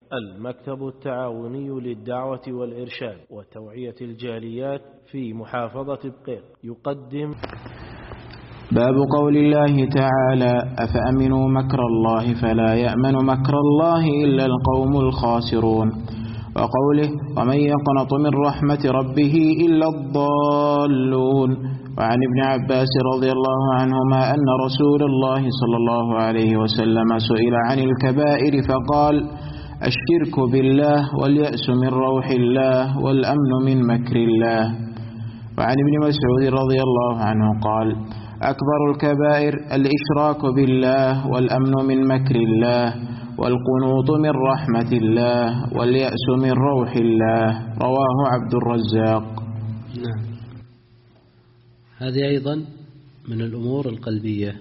المكتب التعاوني للدعوة والإرشاد وتوعية الجاليات في محافظة بقيق يقدم باب قول الله تعالى: أفأمنوا مكر الله فلا يأمن مكر الله إلا القوم الخاسرون، وقوله: ومن يقنط من رحمة ربه إلا الضالون. وعن ابن عباس رضي الله عنهما أن رسول الله صلى الله عليه وسلم سئل عن الكبائر فقال: الشرك بالله، واليأس من روح الله، والأمن من مكر الله. وعن ابن مسعود رضي الله عنه قال: أكبر الكبائر الإشراك بالله، والأمن من مكر الله، والقنوط من رحمة الله، واليأس من روح الله. رواه عبد الرزاق. نعم. هذه أيضا من الأمور القلبية.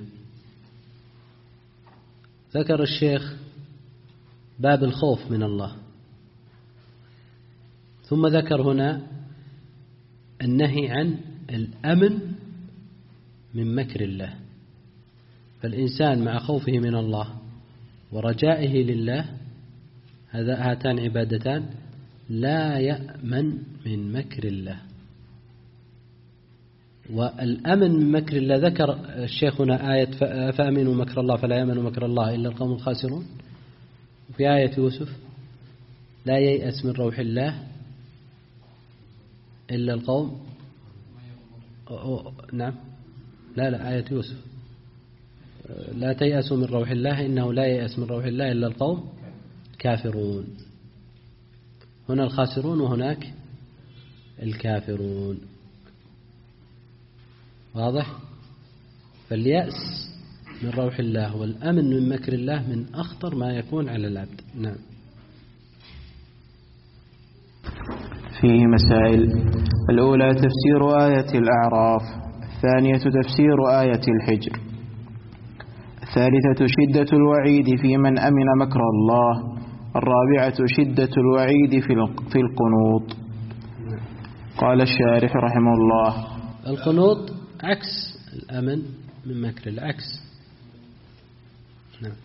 ذكر الشيخ باب الخوف من الله، ثم ذكر هنا النهي عن الأمن من مكر الله. فالإنسان مع خوفه من الله ورجائه لله، هاتان عبادتان لا يأمن من مكر الله. والأمن من مكر الله ذكر الشيخ هنا آية: فأمنوا مكر الله فلا يأمن مكر الله إلا القوم الخاسرون. وفي آية يوسف: لا ييأس من روح الله إلا القوم. نعم، لا آية يوسف: لا تيأسوا من روح الله إنه لا ييأس من روح الله إلا القوم كافرون. هنا الخاسرون وهناك الكافرون. واضح؟ فاليأس من روح الله والأمن من مكر الله من أخطر ما يكون على العبد. نعم. فيه مسائل: الأولى تفسير آية الأعراف، الثانية تفسير آية الحجر، الثالثة شدة الوعيد في من أمن مكر الله، الرابعة شدة الوعيد في القنوط. قال الشارح رحمه الله: القنوط عكس الأمن من مكر، العكس. نعم.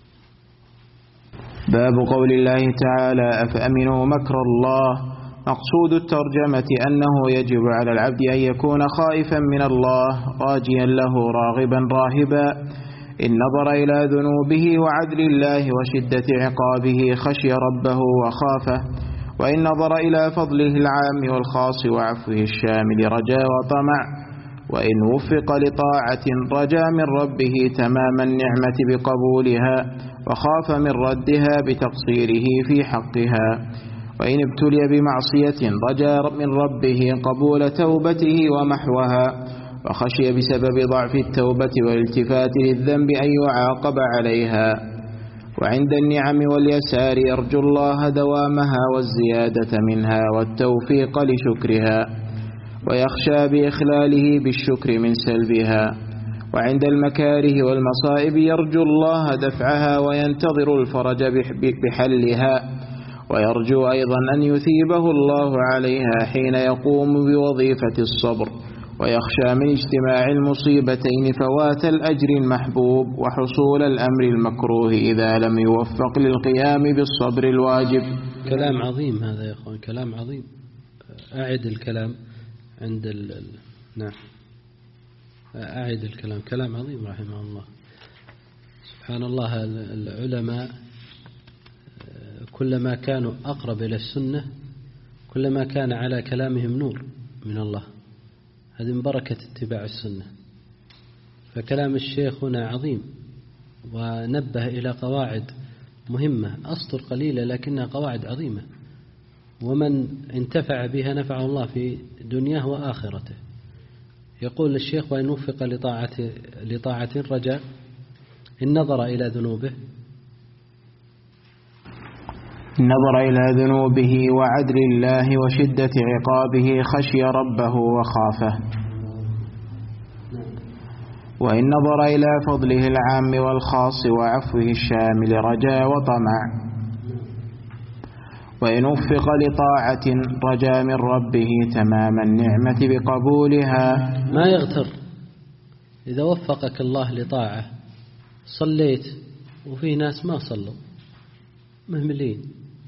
باب قول الله تعالى: أفأمنوا مكر الله. مقصود الترجمة أنه يجب على العبد أن يكون خائفا من الله، راجيا له، راغبا راهبا. إن نظر إلى ذنوبه وعدل الله وشدة عقابه خشي ربه وخافه، وإن نظر إلى فضله العام والخاص وعفوه الشامل رجا وطمع، وإن وفق لطاعة رجا من ربه تمام النعمة بقبولها، وخاف من ردها بتقصيره في حقها، وإن ابتلي بمعصية رجا من ربه قبول توبته ومحوها، وخشي بسبب ضعف التوبة والالتفات للذنب أن يعاقب عليها. وعند النعم واليسار يرجو الله دوامها والزيادة منها والتوفيق لشكرها، ويخشى بإخلاله بالشكر من سلبها. وعند المكاره والمصائب يرجو الله دفعها وينتظر الفرج بحلها، ويرجو أيضا أن يثيبه الله عليها حين يقوم بوظيفة الصبر، ويخشى من اجتماع المصيبتين فوات الأجر المحبوب وحصول الأمر المكروه إذا لم يوفق للقيام بالصبر الواجب. كلام عظيم هذا يا أخوان، كلام عظيم. أعد الكلام عند نعم، أعد الكلام، كلام عظيم رحمه الله. سبحان الله، العلماء كلما كانوا أقرب إلى السنة كلما كان على كلامهم نور من الله. هذه من بركة اتباع السنة. فكلام الشيخ هنا عظيم، ونبه إلى قواعد مهمة، أسطر قليلة لكنها قواعد عظيمة، ومن انتفع بها نفعه الله في دنياه وآخرته. يقول الشيخ: وإن وفق لطاعة رجاء. إن نظر إلى ذنوبه، نظر إلى ذنوبه وعدل الله وشدة عقابه خشي ربه وخافه. وإن نظر إلى فضله العام والخاص وعفوه الشامل رجا وطمع. وإن وفق لطاعة رجا من ربه تمام النعمة بقبولها. ما يغتر إذا وفقك الله لطاعة، صليت وفي ناس ما صلوا مهملين،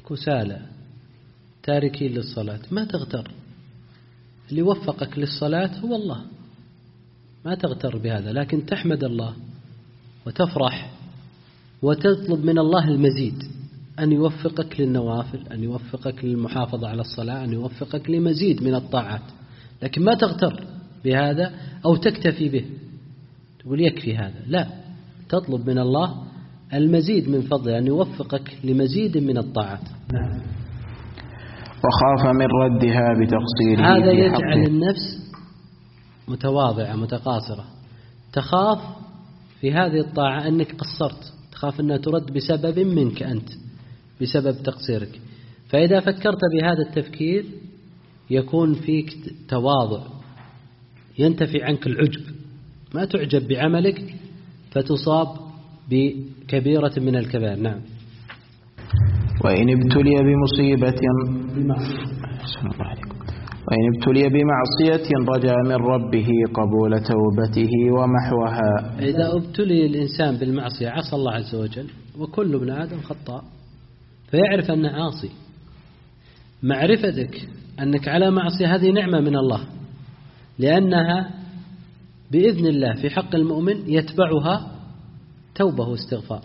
كسالى تاركين للصلاة، ما تغتر، اللي وفقك للصلاة هو الله، ما تغتر بهذا، لكن تحمد الله وتفرح وتطلب من الله المزيد، أن يوفقك للنوافل، أن يوفقك للمحافظة على الصلاة، أن يوفقك لمزيد من الطاعات، لكن ما تغتر بهذا أو تكتفي به تقول يكفي هذا، لا، تطلب من الله المزيد من فضله أن يوفقك لمزيد من الطاعات. وخاف من ردها بتقصيره، هذا يجعل النفس متواضعة متقاصرة، تخاف في هذه الطاعة أنك قصرت، تخاف أنها ترد بسبب منك أنت، بسبب تقصيرك. فإذا فكرت بهذا التفكير يكون فيك تواضع، ينتفي عنك العجب، ما تعجب بعملك فتصاب بكبيرة من الكبائر. نعم. وإن ابتلي بمعصية رجا من ربه قبول توبته ومحوها. إذا ابتلي الإنسان بالمعصية عصى الله عز وجل، وكل ابن آدم خطاء، فيعرف أنه عاصي. معرفتك أنك على معصية هذه نعمة من الله، لأنها بإذن الله في حق المؤمن يتبعها توبة واستغفار.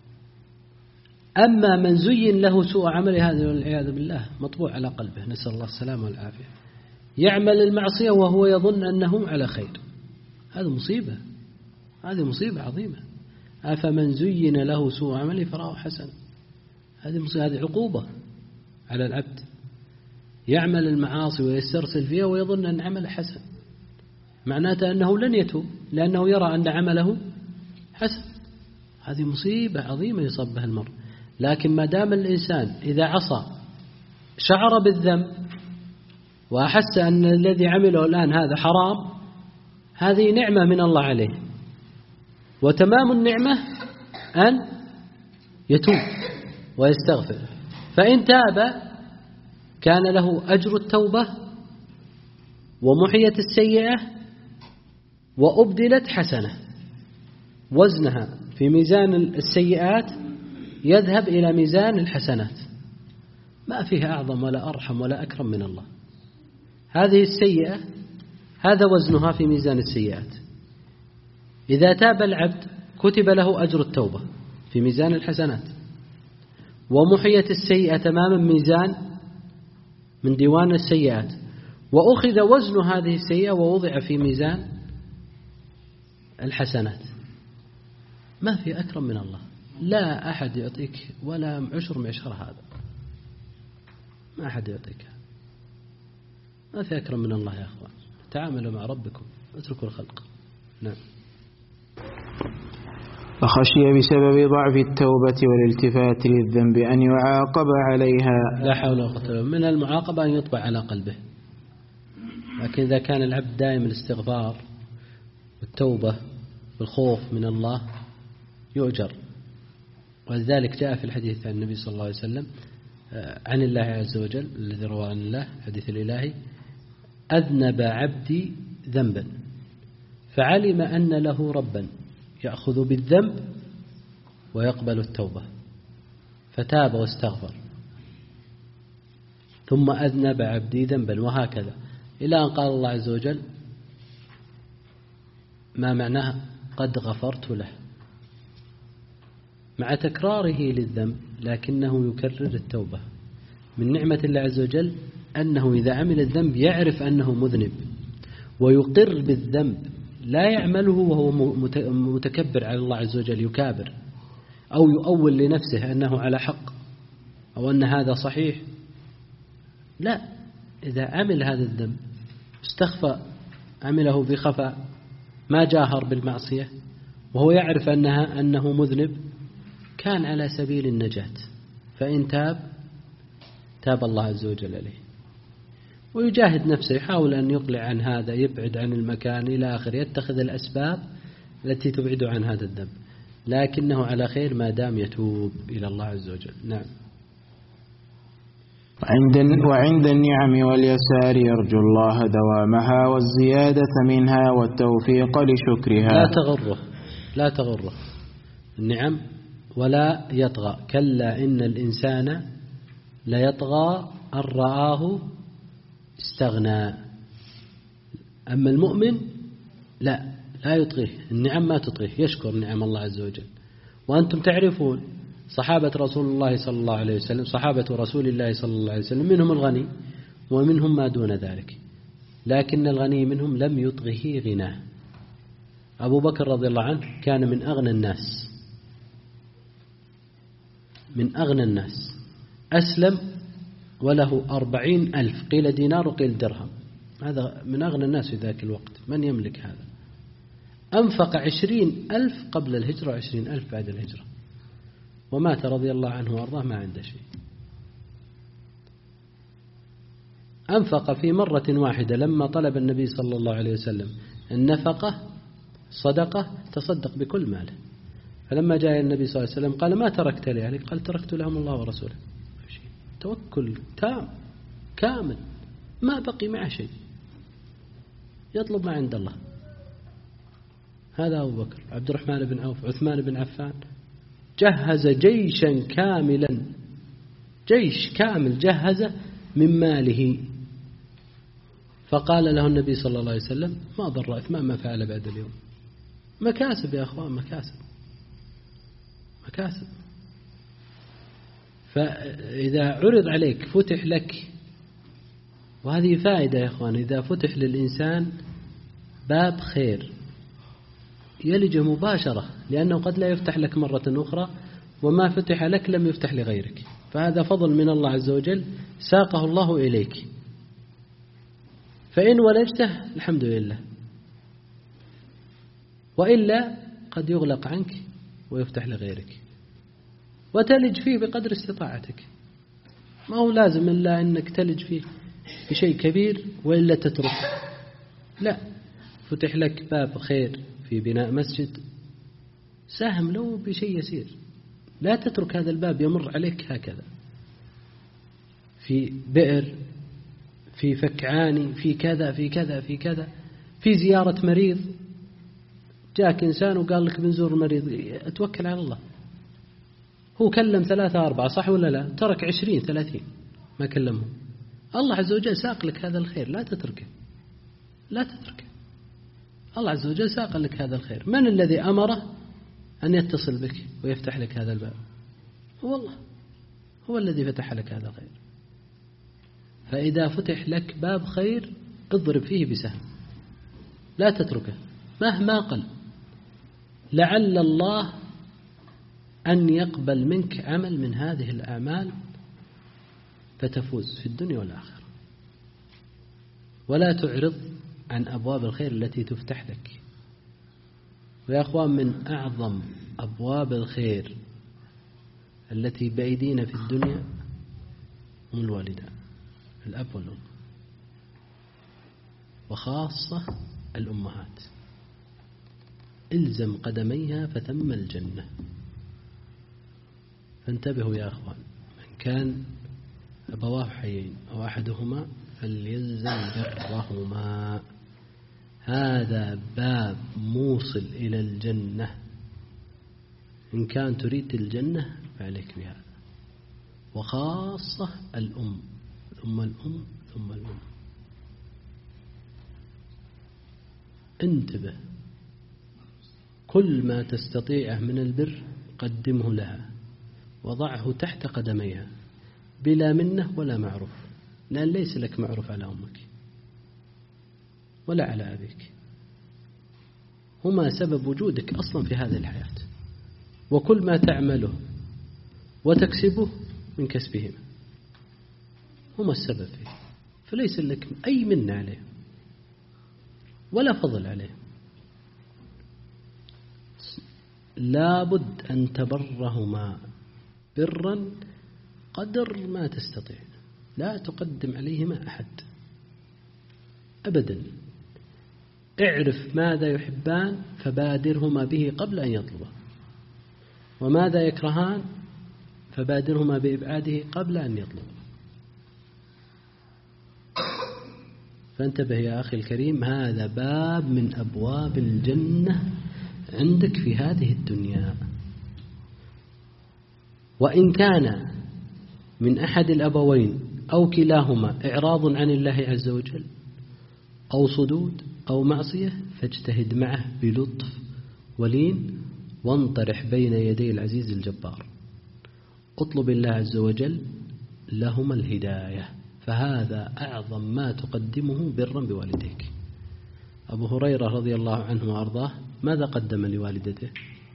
أما من زين له سوء عمله هذا والعياذ بالله مطبوع على قلبه، نسأل الله السلامة والعافية، يعمل المعصية وهو يظن أنه على خير، هذا مصيبة، هذه مصيبة عظيمة. أفمن زين له سوء عمله فراه حسن، هذه مصيبة، هذه عقوبة على العبد، يعمل المعاصي ويسترسل فيها ويظن أن عمله حسن، معناته أنه لن يتوب لأنه يرى أن عمله حسن، هذه مصيبة عظيمة يصاب بها المرء. لكن ما دام الإنسان إذا عصى شعر بالذنب وأحس أن الذي عمله الآن هذا حرام، هذه نعمة من الله عليه، وتمام النعمة أن يتوب ويستغفر، فإن تاب كان له أجر التوبة ومحيت السيئة وأبدلت حسنة، وزنها في ميزان السيئات يذهب إلى ميزان الحسنات، ما فيها أعظم ولا أرحم ولا أكرم من الله. هذه السيئة هذا وزنها في ميزان السيئات، إذا تاب العبد كتب له أجر التوبة في ميزان الحسنات، ومحيت السيئة تماما ميزان من ديوان السيئات، وأخذ وزن هذه السيئة ووضع في ميزان الحسنات. ما في أكرم من الله، لا أحد يعطيك ولا عشر معشر هذا، ما أحد يعطيك، ما في أكرم من الله يا أخوان. تعاملوا مع ربكم، اتركوا الخلق. نعم. فخشي بسبب ضعف التوبة والالتفات للذنب أن يعاقب عليها. لا حول ولا قوة إلا بالله. من المعاقبة أن يطبع على قلبه، لكن إذا كان العبد دائم الاستغفار والتوبة والخوف من الله يؤجر. ولذلك جاء في الحديث عن النبي صلى الله عليه وسلم عن الله عز وجل الذي رواه عن الله حديث الإلهي: أذنب عبدي ذنبا فعلم أن له ربا يأخذ بالذنب ويقبل التوبة، فتاب واستغفر، ثم أذنب عبدي ذنبا، وهكذا إلى أن قال الله عز وجل ما معناه قد غفرت له، مع تكراره للذنب لكنه يكرر التوبة. من نعمة الله عز وجل أنه إذا عمل الذنب يعرف أنه مذنب ويقر بالذنب، لا يعمله وهو متكبر على الله عز وجل، يكابر أو يؤول لنفسه أنه على حق أو أن هذا صحيح. لا، إذا عمل هذا الذنب استخفى، عمله بخفاء، ما جاهر بالمعصية وهو يعرف أنه مذنب، كان على سبيل النجاة. فإن تاب الله عز وجل عليه، ويجاهد نفسه، يحاول أن يقلع عن هذا، يبعد عن المكان إلى آخر، يتخذ الأسباب التي تبعد عن هذا الذنب، لكنه على خير ما دام يتوب إلى الله عز وجل. نعم. وعند النعم واليسار يرجو الله دوامها والزيادة منها والتوفيق لشكرها. لا تغره النعم ولا يطغى، كلا إن الإنسان لا يطغى أن رآه استغنى. أما المؤمن لا يطغيه، النعم ما تطغيه، يشكر نعم الله عز وجل. وأنتم تعرفون صحابة رسول الله صلى الله عليه وسلم، صحابة رسول الله صلى الله عليه وسلم منهم الغني ومنهم ما دون ذلك، لكن الغني منهم لم يطغه غناه. أبو بكر رضي الله عنه كان من أغنى الناس، من أغنى الناس، أسلم وله 40,000، قيل دينار وقيل درهم، هذا من أغنى الناس في ذاك الوقت. من يملك هذا؟ أنفق 20,000 قبل الهجرة و20,000 بعد الهجرة، ومات رضي الله عنه وأرضاه ما عنده شيء. أنفق في مرة واحدة لما طلب النبي صلى الله عليه وسلم النفقة صدقة، تصدق بكل ماله. فلما جاء النبي صلى الله عليه وسلم قال: ما تركت لأهلك؟ قال: تركت لهم الله ورسوله. توكل تام كامل، ما بقي معه شيء، يطلب ما عند الله. هذا أبو بكر. عبد الرحمن بن عوف، عثمان بن عفان، جهز جيشا كاملا، جيش كامل جهزه من ماله. فقال له النبي صلى الله عليه وسلم: ما ضر عثمان ما فعل بعد اليوم. مكاسب يا أخوان، مكاسب. فإذا عرض عليك فتح لك، وهذه فائدة يا أخوان، إذا فتح للإنسان باب خير يلج مباشرة، لأنه قد لا يفتح لك مرة أخرى، وما فتح لك لم يفتح لغيرك، فهذا فضل من الله عز وجل ساقه الله إليك. فإن ولجته الحمد لله، وإلا قد يغلق عنك ويفتح لغيرك، وتلج فيه بقدر استطاعتك. ما هو لازم إلا أنك تلج فيه بشيء كبير وإلا تترك، لا، فتح لك باب خير في بناء مسجد، ساهم له بشيء يسير، لا تترك هذا الباب يمر عليك هكذا. في بئر، في فك عاني، في كذا في كذا في كذا، في زيارة مريض، جاك إنسان وقال لك بنزور المريض، اتوكل على الله. هو كلم 3-4 صح ولا لا؟ ترك 20-30 ما كلمهم. الله عز وجل ساق لك هذا الخير، لا تتركه، لا تتركه. الله عز وجل ساق لك هذا الخير. من الذي أمره أن يتصل بك ويفتح لك هذا الباب؟ هو الله، هو الذي فتح لك هذا الخير. فإذا فتح لك باب خير اضرب فيه بسهم، لا تتركه مهما قل، لعل الله أن يقبل منك عمل من هذه الأعمال فتفوز في الدنيا والآخرة. ولا تعرض عن أبواب الخير التي تفتح لك. ويا أخوان، من أعظم أبواب الخير التي بأيدينا في الدنيا هم الوالدان، الأب والأم، وخاصة الأمهات. إلزم قدميها فثم الجنة. فانتبهوا يا أخوان، من كان أبواه حيين أو أحدهما فليلزم برهما، هذا باب موصل إلى الجنة. إن كان تريد الجنة فعليك بهذا، وخاصة الأم، ثم الأم، ثم الأم. انتبه، كل ما تستطيعه من البر قدمه لها، وضعه تحت قدميها بلا منه ولا معروف، لأن ليس لك معروف على أمك ولا على أبيك، هما سبب وجودك أصلا في هذه الحياة، وكل ما تعمله وتكسبه من كسبهم، هما السبب فيه، فليس لك أي منة عليهم ولا فضل عليهم. لابد أن تبرهما برا قدر ما تستطيع، لا تقدم عليهما أحد أبدا. اعرف ماذا يحبان فبادرهما به قبل أن يطلبا، وماذا يكرهان فبادرهما بإبعاده قبل أن يطلبا. فانتبه يا أخي الكريم، هذا باب من أبواب الجنة عندك في هذه الدنيا. وإن كان من أحد الأبوين أو كلاهما إعراض عن الله عز وجل أو صدود أو معصية فاجتهد معه بلطف ولين وانطرح بين يدي العزيز الجبار. اطلب الله عز وجل لهما الهداية، فهذا أعظم ما تقدمه برا بوالديك. أبو هريرة رضي الله عنه وأرضاه ماذا قدم لوالدته؟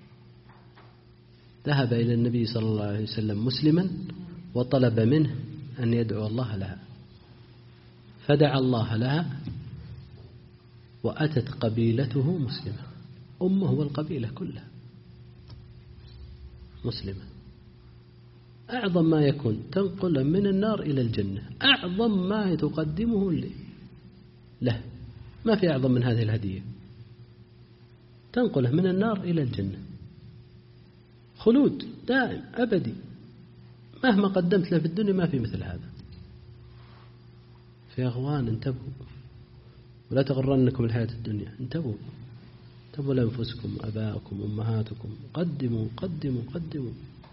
ذهب إلى النبي صلى الله عليه وسلم مسلما وطلب منه أن يدعو الله لها، فدعا الله لها وأتت قبيلته مسلمة، أمه والقبيلة كلها مسلمة. أعظم ما يكون تنقل من النار إلى الجنة، أعظم ما تقدمه له، ما في أعظم من هذه الهدية، تنقله من النار إلى الجنة، خلود دائم أبدي، مهما قدمت له في الدنيا ما في مثل هذا. في أخوان انتبهوا ولا تغرنكم الحياة الدنيا، انتبهوا لأنفسكم أباءكم أمهاتكم، قدموا قدموا قدموا.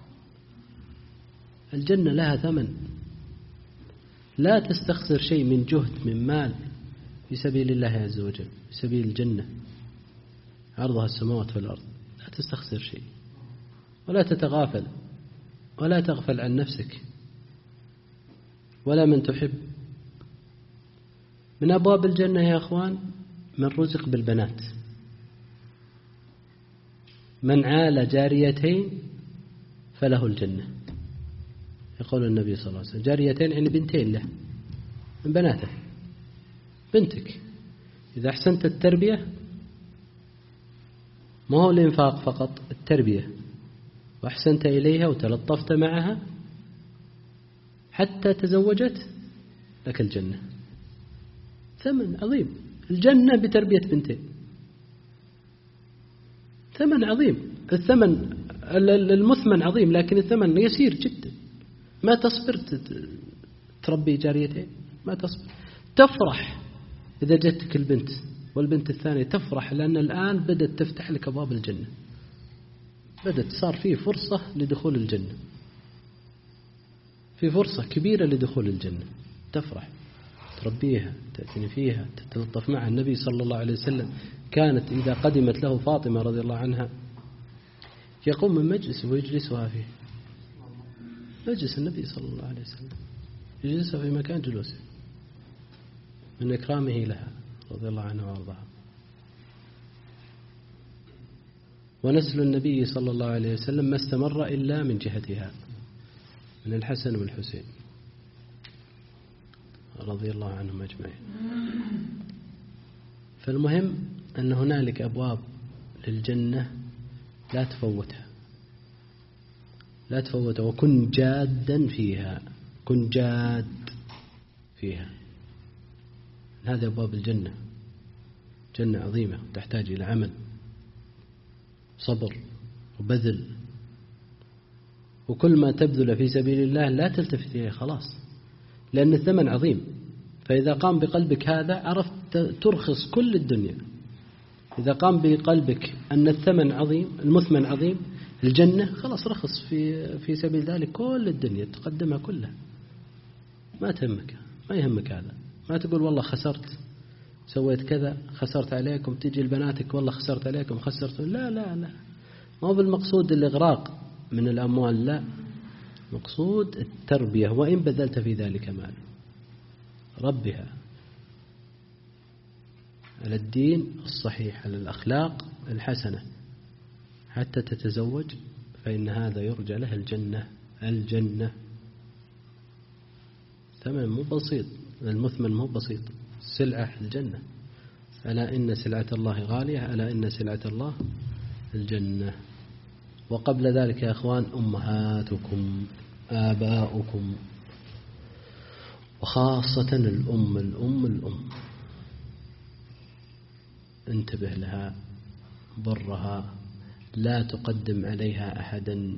الجنة لها ثمن، لا تستخسر شيء من جهد من مال في سبيل الله عز وجل، في سبيل الجنة عرضها السماوات والأرض، لا تستخسر شيء ولا تتغافل ولا تغفل عن نفسك ولا من تحب. من أبواب الجنة يا أخوان من رزق بالبنات، من عال جاريتين فله الجنة. يقول النبي صلى الله عليه وسلم جاريتين يعني بنتين له من بناته، بنتك إذا أحسنت التربية، ما هو الإنفاق فقط، التربية، وأحسنت إليها وتلطفت معها حتى تزوجت، لك الجنة. ثمن عظيم، الجنة بتربية بنتين، ثمن عظيم. الثمن المثمن عظيم لكن الثمن يسير جدا. ما تصبر تربي جاريتين، ما تصبر، تفرح إذا جتك البنت والبنت الثانية، تفرح لأن الآن بدأت تفتح لك أبواب الجنة، بدأت صار فيه فرصة لدخول الجنة، في فرصة كبيرة لدخول الجنة، تفرح تربيها تأتني فيها تتلطف معها. النبي صلى الله عليه وسلم كانت إذا قدمت له فاطمة رضي الله عنها يقوم من مجلس ويجلسها فيه، مجلس النبي صلى الله عليه وسلم يجلسها في مكان جلوسه من إكرامه لها رضي الله عنها وارضاها. ونسل النبي صلى الله عليه وسلم ما استمر إلا من جهتها، من الحسن والحسين رضي الله عنهم أجمعين. فالمهم أن هنالك أبواب للجنة لا تفوتها، لا تفوتها، وكن جادا فيها، كن جاد فيها. هذه أبواب الجنة، جنة عظيمة تحتاج إلى عمل، صبر وبذل، وكل ما تبذل في سبيل الله لا تلتفت إليه خلاص، لأن الثمن عظيم. فإذا قام بقلبك هذا عرفت ترخص كل الدنيا. إذا قام بقلبك أن الثمن عظيم، المثمن عظيم، الجنة، خلاص رخص في سبيل ذلك كل الدنيا تقدمها كلها، ما تهمك، ما يهمك هذا. ما تقول والله خسرت، سويت كذا، خسرت عليكم، تجي لبناتك والله خسرت عليكم، خسرت. لا لا لا، ما هو بالمقصود الإغراق من الأموال، لا، مقصود التربية، وإن بذلت في ذلك مال ربها على الدين الصحيح، على الأخلاق الحسنة حتى تتزوج، فإن هذا يرجى له الجنة. الجنة ثمن مو بسيط، المثمن مو بسيط، سلعة الجنة. ألا إن سلعة الله غالية، ألا إن سلعة الله الجنة. وقبل ذلك يا أخوان أمهاتكم، آباؤكم، وخاصة الأم انتبه لها، برها، لا تقدم عليها أحدا.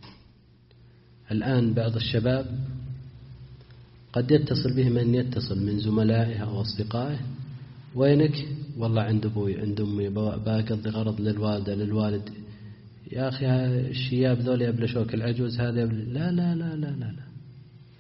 الآن بعض الشباب قد يتصل به من يتصل من زملائه أو أصدقائه، وينك؟ والله عند أبوي عند أمي، بقضي غرض للوالدة للوالد. يا أخي الشياب ذول يبلشوك، العجوز هذا لا لا لا لا لا لا،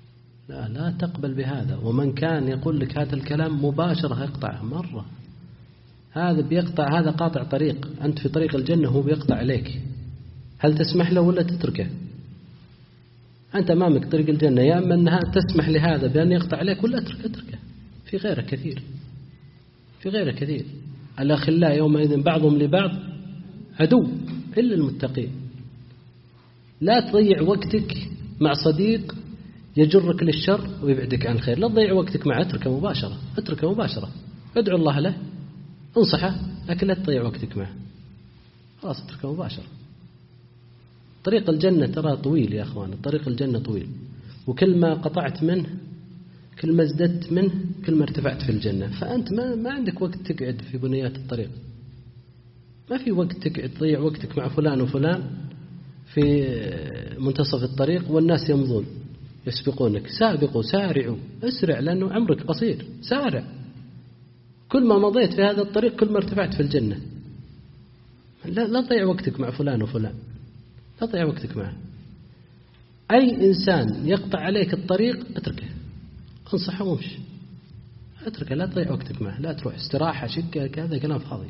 لا تقبل بهذا. ومن كان يقول لك هذا الكلام مباشرة يقطعه مرة، هذا بيقطع، هذا قاطع طريق، أنت في طريق الجنة هو بيقطع عليك. هل تسمح له ولا تتركه؟ أنت أمامك طريق الجنة، يا أما أنها تسمح لهذا بأن يقطع عليك ولا اتركه. في غيره كثير، في غيره كثير. الأخلاء يومئذ بعضهم لبعض عدو إلا المتقين. لا تضيع وقتك مع صديق يجرك للشر ويبعدك عن الخير. لا تضيع وقتك معه، اتركه مباشرة، اتركه مباشرة، ادعو الله له، انصحه، لكن لا تضيع وقتك معه، خلاص اتركه مباشرة. طريق الجنة ترى طويل يا أخوان، طريق الجنة طويل، وكل ما قطعت منه، كل ما ازددت منه، كل ما ارتفعت في الجنة. فأنت ما عندك وقت تقعد في بنيات الطريق، ما في وقت تقعد تضيع وقتك مع فلان وفلان في منتصف الطريق والناس يمضون يسبقونك. سابقوا، سارعوا، اسرع، لأنه عمرك قصير، سارع. كل ما مضيت في هذا الطريق كل ما ارتفعت في الجنة. لا تضيع وقتك مع فلان وفلان، لا تضيع وقتك معه. أي إنسان يقطع عليك الطريق اتركه، انصحه وامشي، اتركه، لا تضيع وقتك معه. لا تروح استراحة شقة كذا كلام فاضي.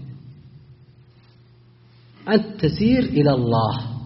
أنت تسير إلى الله،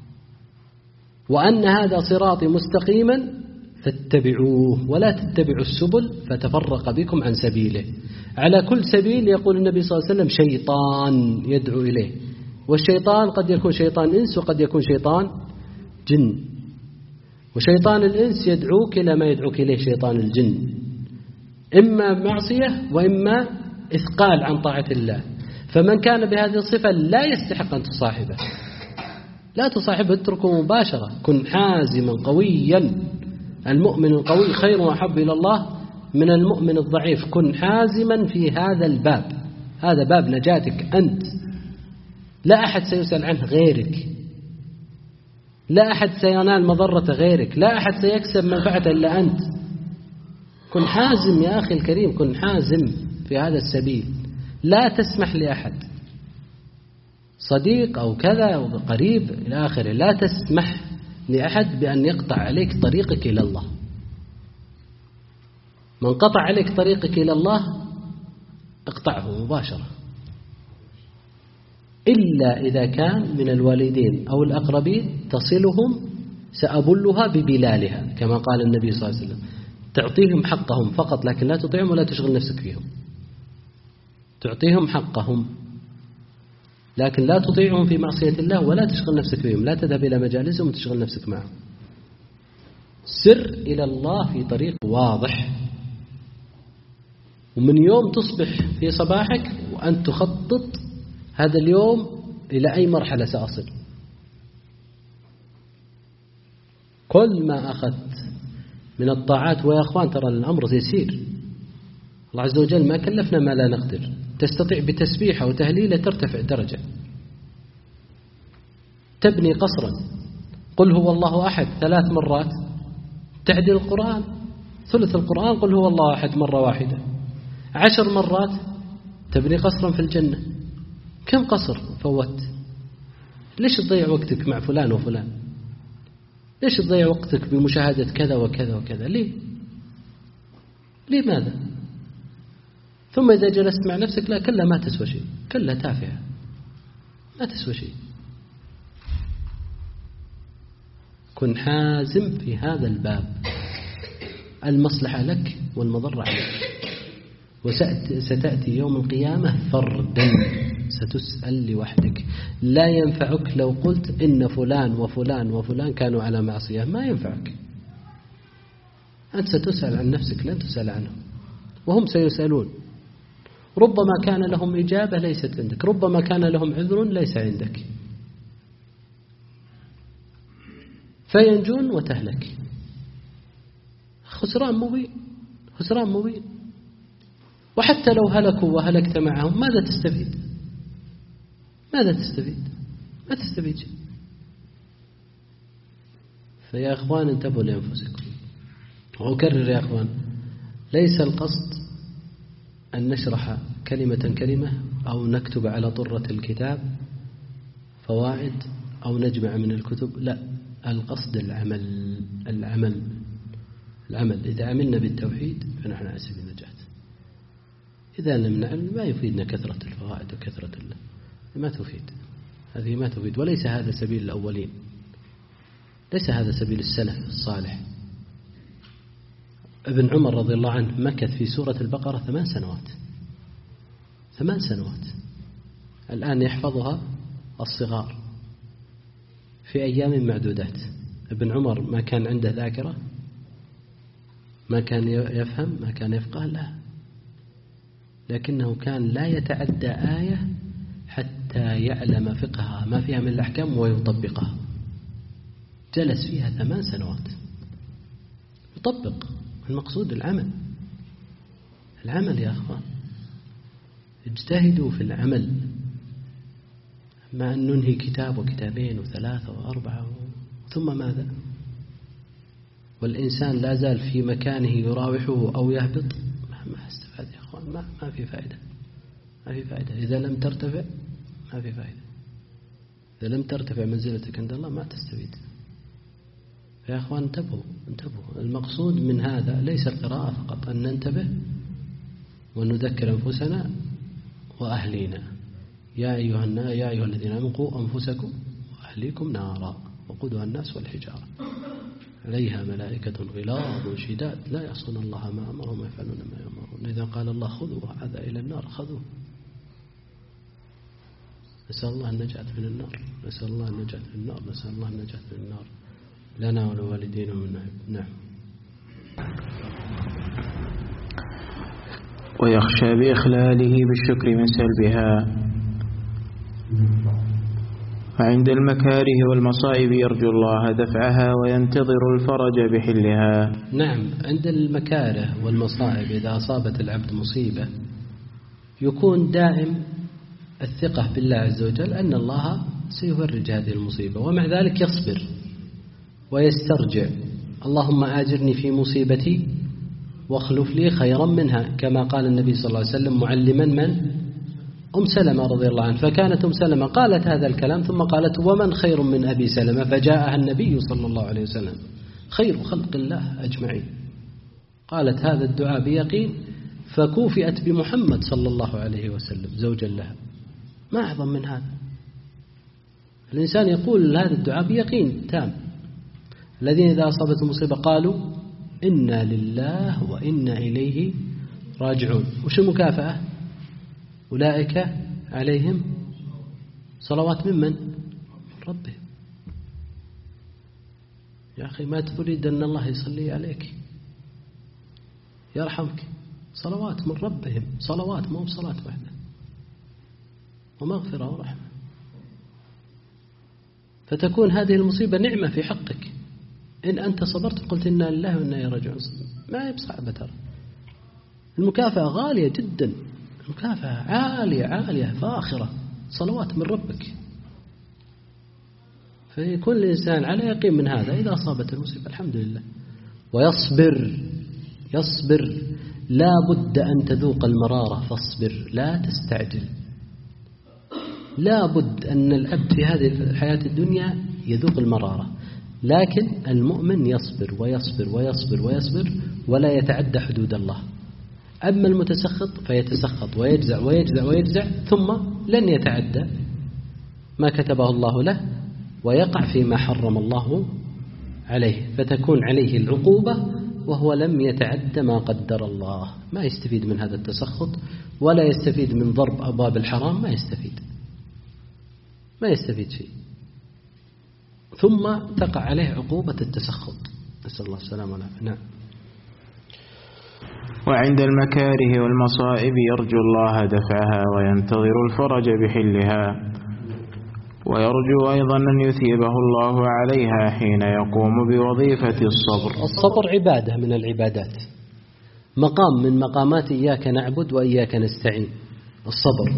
وأن هذا صراطي مستقيما فاتبعوه ولا تتبعوا السبل فتفرق بكم عن سبيله. على كل سبيل يقول النبي صلى الله عليه وسلم شيطان يدعو إليه، والشيطان قد يكون شيطان إنس وقد يكون شيطان جن. وشيطان الإنس يدعوك إلى ما يدعوك إليه شيطان الجن، إما معصية وإما إثقال عن طاعة الله. فمن كان بهذه الصفة لا يستحق أن تصاحبه، لا تصاحبه، اتركه مباشرة. كن حازما قويا. المؤمن القوي خير وأحب إلى الله من المؤمن الضعيف. كن حازما في هذا الباب، هذا باب نجاتك أنت، لا أحد سيسأل عنه غيرك، لا أحد سينال مضرة غيرك، لا أحد سيكسب منفعة إلا أنت. كن حازم يا أخي الكريم، كن حازم في هذا السبيل. لا تسمح لأحد، صديق أو كذا أو قريب إلى آخره، لا تسمح لأحد بأن يقطع عليك طريقك إلى الله. من قطع عليك طريقك إلى الله اقطعه مباشرة، إلا إذا كان من الوالدين أو الأقربين تصلهم سأبلها ببلالها، كما قال النبي صلى الله عليه وسلم. تعطيهم حقهم فقط، لكن لا تطيعهم ولا تشغل نفسك فيهم. تعطيهم حقهم لكن لا تطيعهم في معصية الله ولا تشغل نفسك فيهم. لا تذهب إلى مجالسهم وتشغل نفسك معهم. سر إلى الله في طريق واضح، ومن يوم تصبح في صباحك وأن تخطط هذا اليوم إلى أي مرحلة سأصل. كل ما أخذت من الطاعات، ويا أخوان ترى الأمر يسير، الله عز وجل ما كلفنا ما لا نقدر. تستطيع بتسبيحة وتهليلة ترتفع درجة، تبني قصرا، قل هو الله أحد 3 مرات تعدل القرآن، ثلث القرآن قل هو الله أحد مرة واحدة، 10 مرات تبني قصرا في الجنة. كم قصر فوت؟ ليش تضيع وقتك مع فلان وفلان؟ ليش تضيع وقتك بمشاهدة كذا وكذا وكذا؟ لماذا؟ ثم إذا جلست مع نفسك لا، كلا ما تسوى شيء، كلا تافهة، ما تسوى شيء. كن حازم في هذا الباب، المصلحة لك والمضرة عليك. وستأتي يوم القيامة فردا، ستسأل لوحدك. لا ينفعك لو قلت إن فلان وفلان وفلان كانوا على معصية، ما ينفعك. أنت ستسأل عن نفسك، لن تسأل عنهم، وهم سيسألون. ربما كان لهم إجابة ليست عندك، ربما كان لهم عذر ليس عندك، فينجون وتهلك. خسران مبين، خسران مبين. وحتى لو هلكوا وهلكت معهم ماذا تستفيد؟ ماذا تستفيد؟ ما تستفيد شيء. فيا أخوان انتبهوا لأنفسكم. وأكرر يا أخوان، ليس القصد أن نشرح كلمة كلمة أو نكتب على طرة الكتاب فوائد أو نجمع من الكتب، لا، القصد العمل. العمل. إذا عملنا بالتوحيد فنحن على سبيل النجاة. إذا لم نعمل ما يفيدنا كثرة الفوائد وكثرة ما تفيد، هذه ما تفيد. وليس هذا سبيل الأولين، ليس هذا سبيل السلف الصالح. ابن عمر رضي الله عنه مكث في سورة البقرة 8 سنوات، 8 سنوات. الآن يحفظها الصغار في أيام معدودات. ابن عمر ما كان عنده ذاكرة، ما كان يفهم، ما كان يفقه، لا، لكنه كان لا يتعدى آية حتى يعلم فقهها ما فيها من الأحكام ويطبقها. جلس فيها 8 سنوات يطبق. المقصود العمل، العمل يا أخوان، اجتهدوا في العمل، ما أن ننهي كتاب وكتابين وثلاثة وأربعة ثم ماذا؟ والإنسان لا زال في مكانه يراوحه أو يهبط، ما استفاد يا أخوان، ما في فائدة، ما في فائدة. إذا لم ترتفع ما في فائدة، إذا لم ترتفع منزلتك عند الله ما تستفيد. يا أخوان انتبهوا، المقصود من هذا ليس القراءة فقط، أن ننتبه ونذكر أنفسنا وأهلينا. يا أيها الذين آمنوا قوا أنفسكم وأهليكم نارا وقودها الناس والحجارة عليها ملائكة غلاظ شداد لا يعصون الله ما أمرهم ويفعلون ما يؤمرون. إذا قال الله خذوا هذا إلى النار خذوه. نسأل الله النجاة من النار، نسأل الله النجاة من النار، نسأل الله النجاة من النار لنا ولوالدينا ومن نحب. نعم. ويخشى بإخلاله بالشكر من سلبها. وعند المكاره والمصائب يرجو الله دفعها وينتظر الفرج بحلها. نعم، عند المكاره والمصائب إذا أصابت العبد مصيبة يكون دائم الثقة بالله عز وجل أن الله سيفرج هذه المصيبة، ومع ذلك يصبر ويسترجع. اللهم آجرني في مصيبتي واخلف لي خيرا منها، كما قال النبي صلى الله عليه وسلم معلما من؟ أم سلمة رضي الله عنها. فكانت أم سلمة قالت هذا الكلام ثم قالت ومن خير من أبي سلمة؟ فجاءها النبي صلى الله عليه وسلم خير خلق الله أجمعين. قالت هذا الدعاء بيقين فكوفئت بمحمد صلى الله عليه وسلم زوجا لها. ما أعظم من هذا. الإنسان يقول هذا الدعاء بيقين تام. الذين إذا أصابت مصيبة قالوا إنا لله وإنا إليه راجعون. وش المكافأة؟ أولئك عليهم صلوات من ربهم. يا أخي ما تريد أن الله يصلي عليك يرحمك، صلوات من ربهم، صلوات مو بصلاة واحدة، ومغفرة ورحمة. فتكون هذه المصيبة نعمة في حقك إن أنت صبرت قلت إنا لله وإنا إليه راجعون. ما هي بصعبة ترى، المكافأة غالية جدا، المكافأة عالية فاخرة، صلوات من ربك. فيكون الإنسان على يقين من هذا إذا أصابت المصيبة الحمد لله، يصبر. لا بد أن تذوق المرارة فاصبر لا تستعجل. لا بد أن العبد في هذه الحياة الدنيا يذوق المرارة، لكن المؤمن يصبر ويصبر ويصبر ويصبر ولا يتعدى حدود الله. أما المتسخط فيتسخط ويجزع ويجزع ويجزع ثم لن يتعدى ما كتبه الله له ويقع فيما حرم الله عليه، فتكون عليه العقوبة وهو لم يتعدى ما قدر الله. ما يستفيد من هذا التسخط ولا يستفيد من ضرب أبواب الحرام، ما يستفيد شيء، ثم تقع عليه عقوبة التسخط. نسأل الله السلامة والعافية. نعم. وعند المكاره والمصائب يرجو الله دفعها وينتظر الفرج بحلها، ويرجو أيضا أن يثيبه الله عليها حين يقوم بوظيفة الصبر. الصبر عبادة من العبادات، مقام من مقامات إياك نعبد وإياك نستعين. الصبر،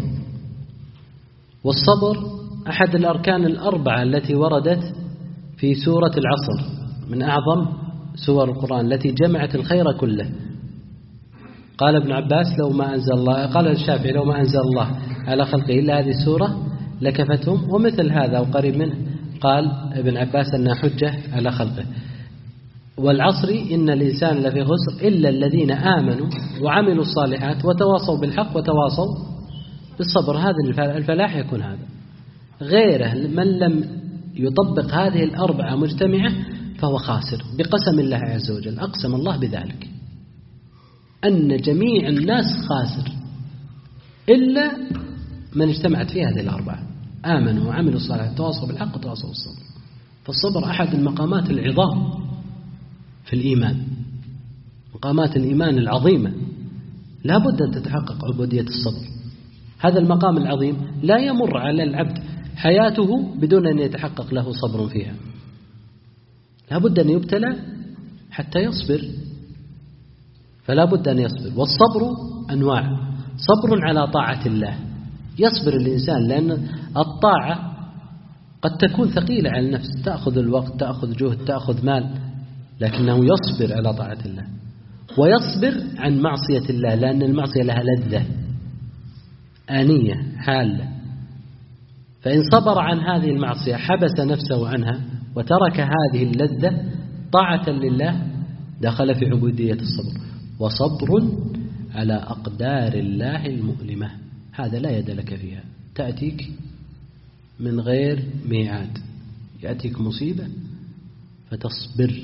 والصبر أحد الأركان الأربعة التي وردت في سورة العصر، من أعظم سور القرآن التي جمعت الخير كله. قال ابن عباس لو ما أنزل الله، قال الشافعي لو ما أنزل الله على خلقه إلا هذه السورة لكفتهم، ومثل هذا وقريب منه قال ابن عباس أنها حجة على خلقه. والعصر إن الإنسان لفي خسر إلا الذين آمنوا وعملوا الصالحات وتواصوا بالحق وتواصوا بالصبر. هذا الفلاح يكون هذا. غيره من لم يطبق هذه الأربعة مجتمعة فهو خاسر بقسم الله عز وجل. أقسم الله بذلك أن جميع الناس خاسر إلا من اجتمعت فيه هذه الأربعة: آمنوا وعملوا الصالحات تواصوا بالحق وتواصوا بالصبر. فالصبر أحد المقامات العظام في الإيمان، مقامات الإيمان العظيمة، لا بد أن تتحقق عبودية الصبر. هذا المقام العظيم لا يمر على العبد حياته بدون أن يتحقق له صبر فيها. لا بد أن يبتلى حتى يصبر، فلا بد أن يصبر. والصبر أنواع: صبر على طاعة الله، يصبر الإنسان لأن الطاعة قد تكون ثقيلة على النفس، تأخذ الوقت، تأخذ جهد، تأخذ مال، لكنه يصبر على طاعة الله. ويصبر عن معصية الله لأن المعصية لها لذة آنية حالة، فإن صبر عن هذه المعصية حبس نفسه عنها وترك هذه اللذة طاعة لله دخل في عبودية الصبر. وصبر على أقدار الله المؤلمة، هذا لا يد لك فيها، تأتيك من غير ميعاد، يأتيك مصيبة فتصبر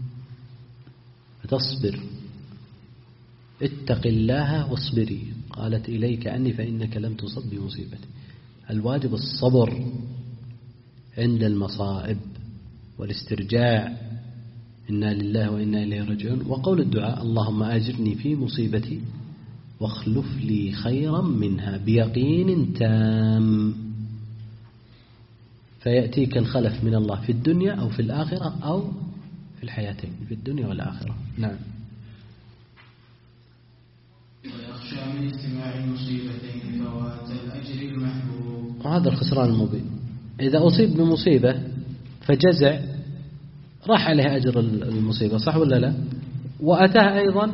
اتق الله واصبري، قالت إليك عني فإنك لم تصب بمصيبتي. الواجب الصبر عند المصائب والاسترجاع، إنا لله وإنا إليه راجعون. وقول الدعاء: اللهم أجرني في مصيبتي واخلف لي خيرا منها، بيقين تام. فيأتيك الخلف من الله في الدنيا أو في الآخرة أو في الحياتين، في الدنيا والآخرة. نعم. ويخشى من اجتماع المصيبتين فوات الأجر المحبوب، وهذا الخسران المبين. إذا أصيب بمصيبة فجزع راح عليه أجر المصيبة، صح ولا لا؟ وأتاه أيضا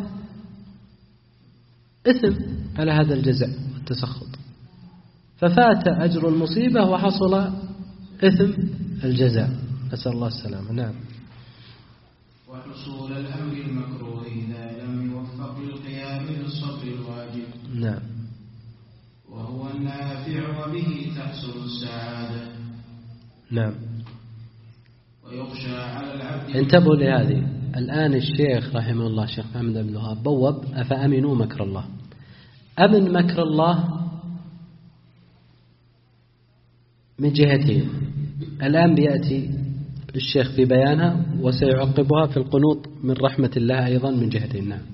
إثم على هذا الجزع والتسخط، ففات أجر المصيبة وحصل إثم الجزع، نسأل الله السلامة. نعم. وحصول الأمر المكروه إذا لم يوفق للقيام بالصبر الواجب. نعم. وهو النافع وبه تحصل السعادة. نعم. ويخشى على العبد. انتبهوا لهذه. الآن الشيخ رحمه الله الشيخ محمد بن الوهاب بوب: أفأمنوا مكر الله. أمن مكر الله من جهتين، الآن بيأتي الشيخ في بيانها وسيعقبها في القنوط من رحمة الله أيضا من جهتين. نعم.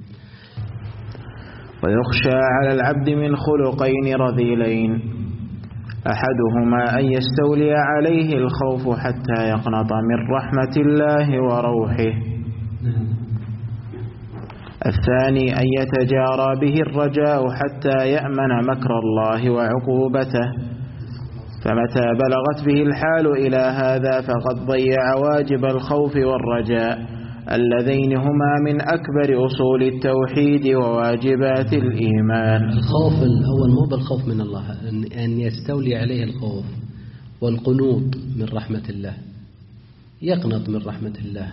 ويخشى على العبد من خلقين رذيلين: أحدهما أن يستولي عليه الخوف حتى يقنط من رحمة الله وروحه، الثاني أن يتجارى به الرجاء حتى يأمن مكر الله وعقوبته، فمتى بلغت به الحال إلى هذا فقد ضيع واجب الخوف والرجاء اللذين هما من أكبر أصول التوحيد وواجبات الإيمان. الخوف الأول مو بالخوف من الله، أن يستولي عليه الخوف، والقنوط من رحمة الله، يقنط من رحمة الله،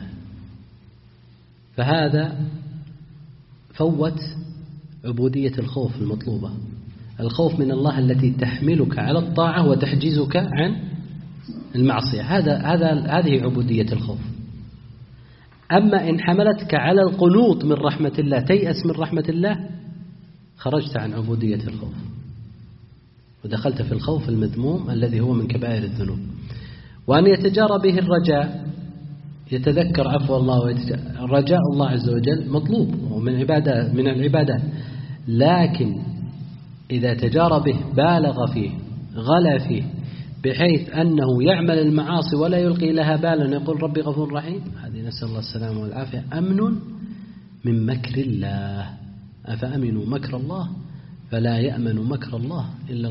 فهذا فوت عبودية الخوف المطلوبة. الخوف من الله التي تحملك على الطاعة وتحجزك عن المعصية، هذه عبودية الخوف. أما إن حملتك على القنوط من رحمة الله، تيأس من رحمة الله، خرجت عن عبودية الخوف ودخلت في الخوف المذموم الذي هو من كبائر الذنوب. وأن يتجارى به الرجاء، يتذكر عفو الله رجاء الله عز وجل مطلوب ومن العبادات، لكن إذا تجارى به بالغ فيه غلا فيه بحيث أنه يعمل المعاصي ولا يلقي لها بالا يقول ربي غفور رحيم، هذه نسأل الله السلامة والعافية، أمن من مكر الله. أفأمنوا مكر الله فلا يأمن مكر الله إلا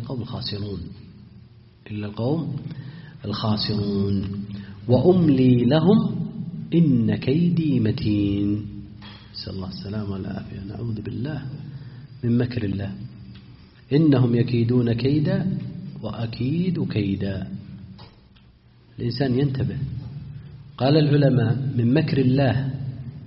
القوم الخاسرون. وأملي لهم إن كيدي متين. نسأل الله السلامة والعافية، نعوذ بالله من مكر الله. إنهم يكيدون كيدا وأكيد كيدا. الإنسان ينتبه. قال العلماء: من مكر الله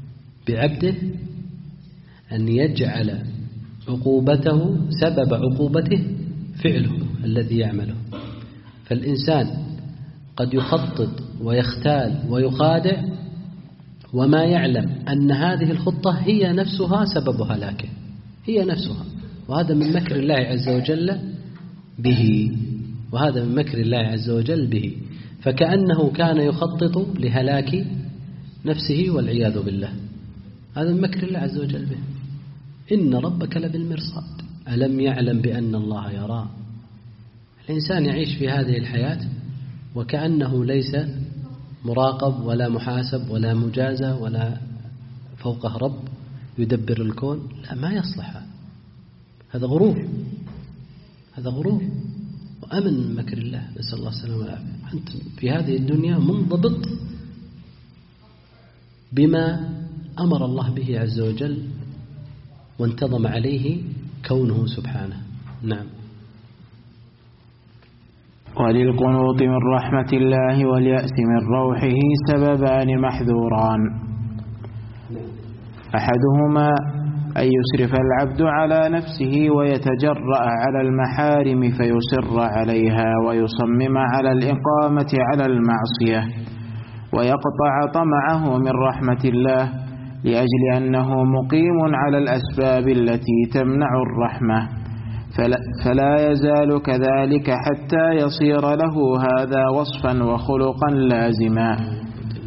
بعبده أن يجعل عقوبته سبب عقوبته فعله الذي يعمله. فالإنسان قد يخطط ويختال ويخادع وما يعلم أن هذه الخطة هي نفسها سبب هلاكه، هي نفسها، وهذا من مكر الله عز وجل به، وهذا من مكر الله عز وجل به، فكأنه كان يخطط لهلاك نفسه والعياذ بالله. هذا من مكر الله عز وجل به. إن ربك لبالمرصاد ألم يعلم بأن الله يرى. الإنسان يعيش في هذه الحياة وكأنه ليس مراقب ولا محاسب ولا مجازى ولا فوقه رب يدبر الكون. لا، ما يصلح. هذا غرور، هذا غرور وأمن من مكر الله، نسأل الله السلامة والعافية. أنت في هذه الدنيا منضبط بما أمر الله به عز وجل وانتظم عليه كونه سبحانه. نعم. وللقنوط من رحمة الله واليأس من روحه سببان محذوران: أحدهما أن يسرف العبد على نفسه ويتجرأ على المحارم فيصر عليها ويصمم على الإقامة على المعصية ويقطع طمعه من رحمة الله لأجل أنه مقيم على الأسباب التي تمنع الرحمة، فلا يزال كذلك حتى يصير له هذا وصفا وخلقا لازما.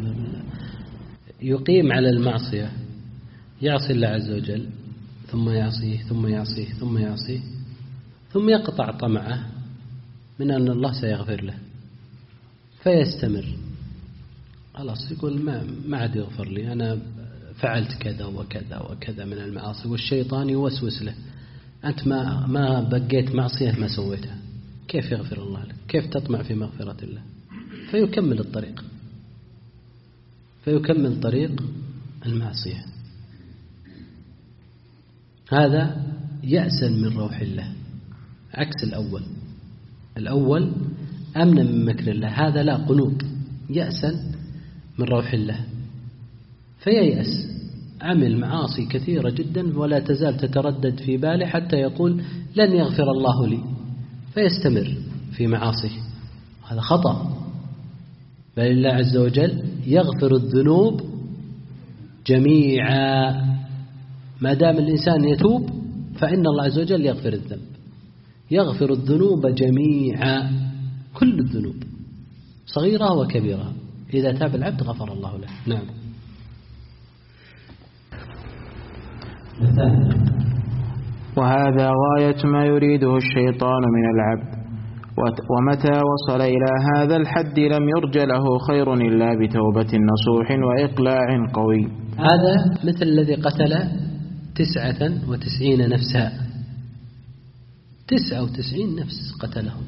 يقيم على المعصية، يعصي الله عز وجل ثم يعصيه ثم يعصيه ثم يعصيه ثم يقطع طمعه من أن الله سيغفر له فيستمر. خلاص يقول ما عاد يغفر لي، أنا فعلت كذا وكذا وكذا من المعاصي، والشيطان يوسوس له: أنت ما بقيت معصية ما سويتها، كيف يغفر الله لك؟ كيف تطمع في مغفرة الله؟ فيكمل الطريق، فيكمل طريق المعصية. هذا يأسا من روح الله، عكس الأول أمنا من مكر الله، هذا لا، قنوط، يأسا من روح الله، فييأس، عمل معاصي كثيرة جدا ولا تزال تتردد في باله حتى يقول لن يغفر الله لي، فيستمر في معاصيه. هذا خطأ، بل الله عز وجل يغفر الذنوب جميعا، ما دام الإنسان يتوب فإن الله عز وجل يغفر الذنب، يغفر الذنوب جميعا، كل الذنوب صغيرة وكبيرة، إذا تاب العبد غفر الله له. نعم. وهذا غاية ما يريده الشيطان من العبد، ومتى وصل إلى هذا الحد لم يرج له خير إلا بتوبة نصوح وإقلاع قوي. هذا مثل الذي قتل 99 نفسا، 99 نفس قتلهم،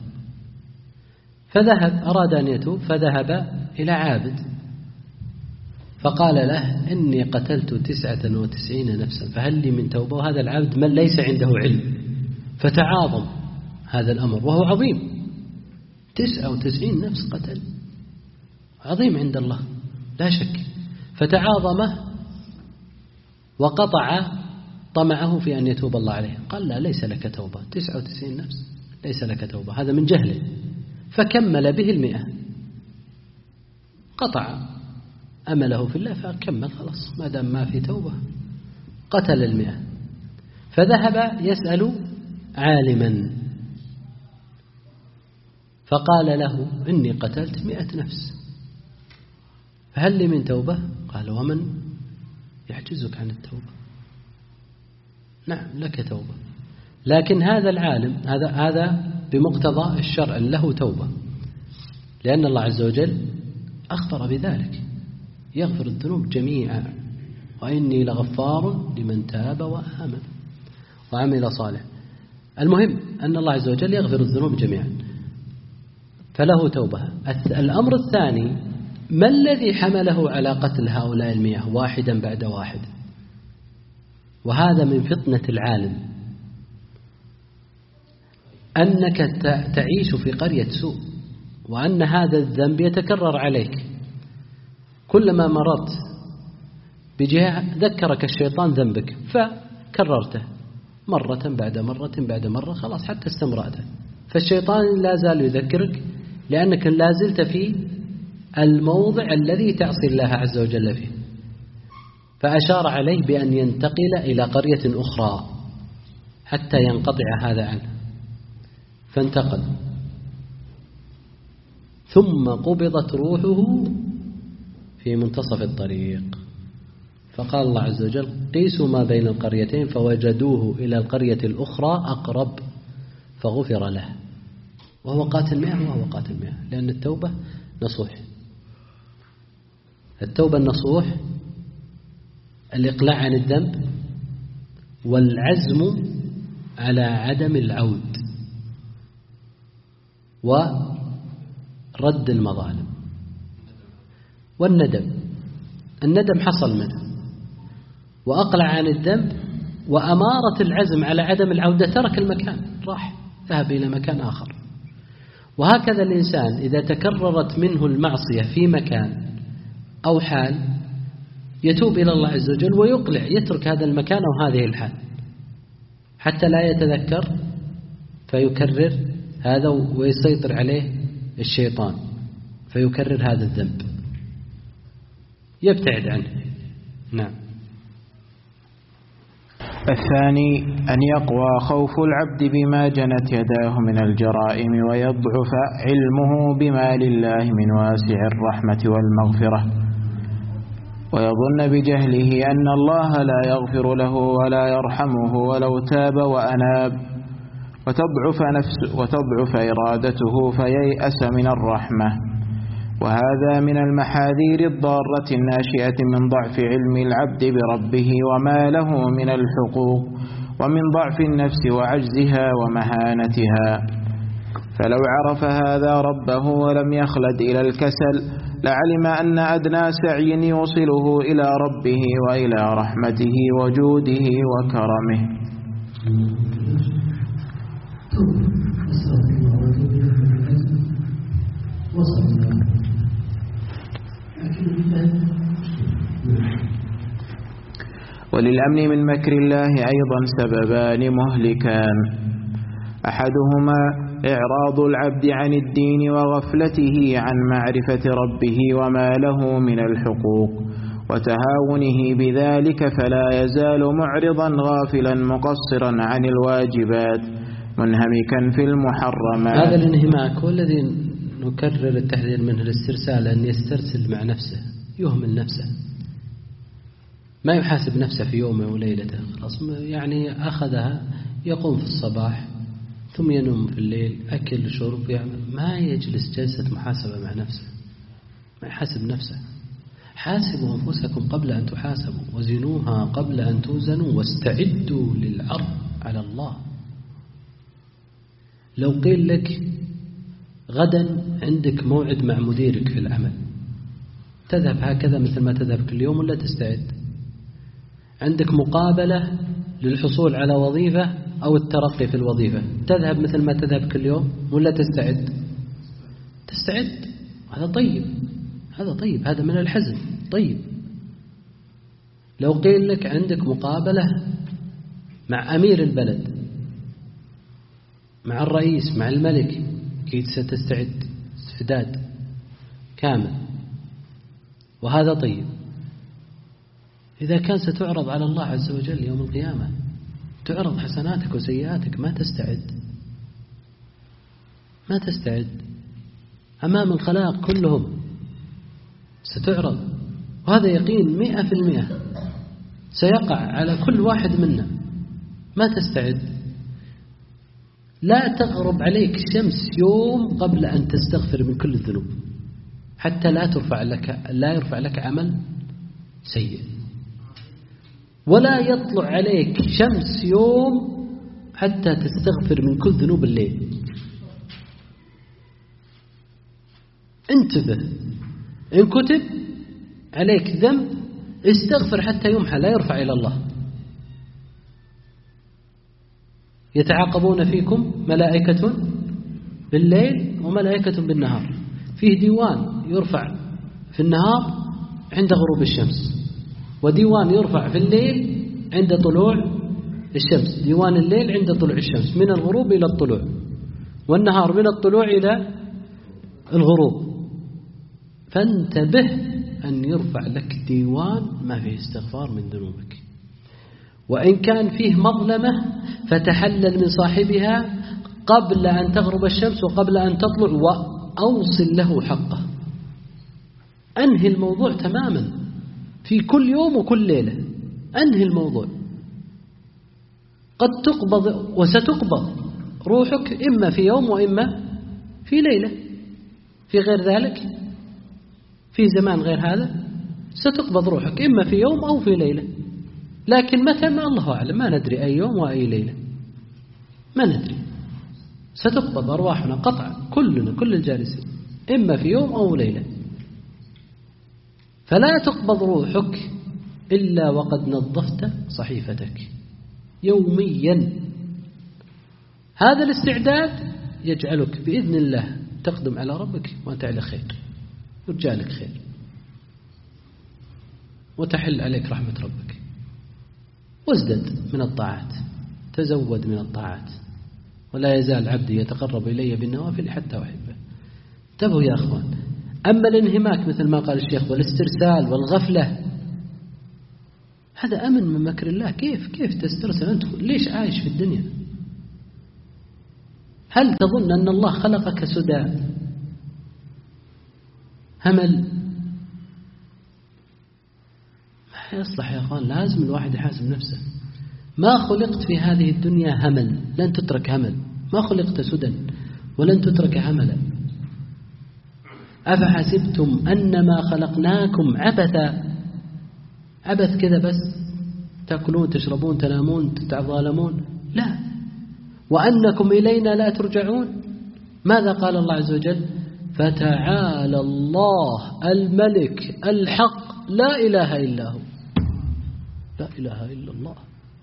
فذهب أراد أن يتوب فذهب إلى عابد فقال له إني قتلت 99 نفسا فهل لي من توبة؟ وهذا العبد من ليس عنده علم، فتعاظم هذا الأمر وهو عظيم، 99 نفس قتل عظيم عند الله لا شك، فتعاظمه وقطع طمعه في أن يتوب الله عليه، قال لا، ليس لك توبة، 99 نفس ليس لك توبة، هذا من جهله، فكمل به 100، قطع أمله في الله فكمل، خلاص ما دام ما في توبة، قتل 100، فذهب يسأل عالما فقال له إني قتلت 100 نفس فهل لي من توبة؟ قال ومن يحجزك عن التوبة؟ نعم لك توبة، لكن هذا العالم هذا بمقتضى الشرع له توبة، لأن الله عز وجل أخبر بذلك، يغفر الذنوب جميعا وإني لغفار لمن تاب وآمن وعمل صالح. المهم أن الله عز وجل يغفر الذنوب جميعا فله توبة. الأمر الثاني، ما الذي حمله على قتل هؤلاء 100 واحدا بعد واحد؟ وهذا من فطنة العالم، أنك تعيش في قرية سوء وأن هذا الذنب يتكرر عليك، كلما مررت بجهة ذكرك الشيطان ذنبك فكررته مرة بعد مرة بعد مرة، خلاص حتى استمرأته، فالشيطان لا زال يذكرك لأنك لا زلت في الموضع الذي تعصي الله عز وجل فيه. فأشار عليه بأن ينتقل إلى قرية أخرى حتى ينقطع هذا عنه، فانتقل. ثم قبضت روحه في منتصف الطريق، فقال الله عز وجل: قيسوا ما بين القريتين فوجدوه إلى القرية الأخرى أقرب فغفر له، وهو قاتل 100 وهو قاتل 100، لأن التوبة نصوح. التوبة النصوح الإقلاع عن الذنب والعزم على عدم العود ورد المظالم والندم. الندم حصل منه وأقلع عن الذنب، وأمارة العزم على عدم العودة ترك المكان، راح ذهب إلى مكان آخر. وهكذا الإنسان إذا تكررت منه المعصية في مكان أو حال يتوب إلى الله عز وجل ويقلع، يترك هذا المكان أو هذه الحال حتى لا يتذكر، فيكرر هذا ويسيطر عليه الشيطان فيكرر هذا الذنب، يبتعد عنه. نعم. الثاني أن يقوى خوف العبد بما جنت يداه من الجرائم، ويضعف علمه بما لله من واسع الرحمة والمغفرة، ويظن بجهله أن الله لا يغفر له ولا يرحمه ولو تاب وأناب، وتضعف إرادته فييأس من الرحمة. وهذا من المحاذير الضارة الناشئة من ضعف علم العبد بربه وما له من الحقوق، ومن ضعف النفس وعجزها ومهانتها. فلو عرف هذا ربه ولم يخلد إلى الكسل لعلم أن أدنى سعي يوصله إلى ربه وإلى رحمته وجوده وكرمه. وللأمن من مكر الله أيضا سببان مهلكان: أحدهما إعراض العبد عن الدين وغفلته عن معرفة ربه وما له من الحقوق وتهاونه بذلك، فلا يزال معرضا غافلا مقصرا عن الواجبات منهمكا في المحرمات. هذا الانهماك هو الذي نكرر التحذير منه، الاسترسال، أن يسترسل مع نفسه، يهمل نفسه، ما يحاسب نفسه في يومه وليلته، خلاص يعني أخذها، يقوم في الصباح ثم ينوم في الليل، أكل شرب، يعمل، ما يجلس جلسة محاسبة مع نفسه، ما يحاسب نفسه. حاسبوا أنفسكم قبل أن تحاسبوا وزنوها قبل أن توزنوا واستعدوا للعرض على الله. لو قيل لك غدا عندك موعد مع مديرك في العمل، تذهب هكذا مثل ما تذهب كل يوم ولا تستعد؟ عندك مقابلة للحصول على وظيفة أو الترقي في الوظيفة، تذهب مثل ما تذهب كل يوم ولا تستعد؟ تستعد. هذا طيب، هذا طيب، هذا من الحزم. طيب لو قيل لك عندك مقابلة مع أمير البلد، مع الرئيس، مع الملك، أكيد ستستعد استعداد كامل، وهذا طيب. إذا كان ستعرض على الله عز وجل يوم القيامة، تعرض حسناتك وسيئاتك، ما تستعد، ما تستعد أمام الخلائق كلهم، ستعرض، وهذا يقين 100% سيقع على كل واحد منا. ما تستعد، لا تغرب عليك الشمس يوم قبل أن تستغفر من كل الذنوب، حتى لا يرفع لك عمل سيء، ولا يطلع عليك شمس يوم حتى تستغفر من كل ذنوب الليل. انتبه، إن كتب عليك ذنب استغفر حتى يمحى، لا يرفع إلى الله. يتعاقبون فيكم ملائكة بالليل وملائكة بالنهار، فيه ديوان يرفع في النهار عند غروب الشمس، وديوان يرفع في الليل عند طلوع الشمس، ديوان الليل عند طلوع الشمس من الغروب إلى الطلوع، والنهار من الطلوع إلى الغروب. فانتبه أن يرفع لك ديوان ما فيه استغفار من ذنوبك، وإن كان فيه مظلمة فتحلل من صاحبها قبل أن تغرب الشمس وقبل أن تطلع، وأوصل له حقه. أنهي الموضوع تماما في كل يوم وكل ليلة، أنهي الموضوع. قد تقبض وستقبض روحك إما في يوم وإما في ليلة، في غير ذلك في زمان غير هذا ستقبض روحك إما في يوم أو في ليلة، لكن متى ما الله أعلم، ما ندري أي يوم وأي ليلة، ما ندري. ستقبض أرواحنا قطعا كلنا، كل الجالسين، إما في يوم أو ليلة. فلا تقبض روحك إلا وقد نظفت صحيفتك يوميا. هذا الاستعداد يجعلك بإذن الله تقدم على ربك وأنت على خير، يرجى لك خير وتحل عليك رحمة ربك. وازدد من الطاعات، تزود من الطاعات، ولا يزال عبدي يتقرب إلي بالنوافل حتى أحبه. انتبهوا يا أخوان. أما الانهماك مثل ما قال الشيخ والاسترسال والغفلة، هذا أمن من مكر الله. كيف تسترسل أنت؟ ليش عايش في الدنيا؟ هل تظن أن الله خلقك سدى همل؟ ما يصلح يا أخوان، لازم الواحد يحاسب نفسه. ما خلقت في هذه الدنيا همل، لن تترك همل. ما خلقت سدى ولن تترك هملا. أفحسبتم أنما خلقناكم عبثا، عبث كذا بس تأكلون تشربون تنامون تتظالمون؟ لا. وأنكم إلينا لا ترجعون. ماذا قال الله عز وجل؟ فتعالى الله الملك الحق لا إله إلا هو. لا إله إلا الله،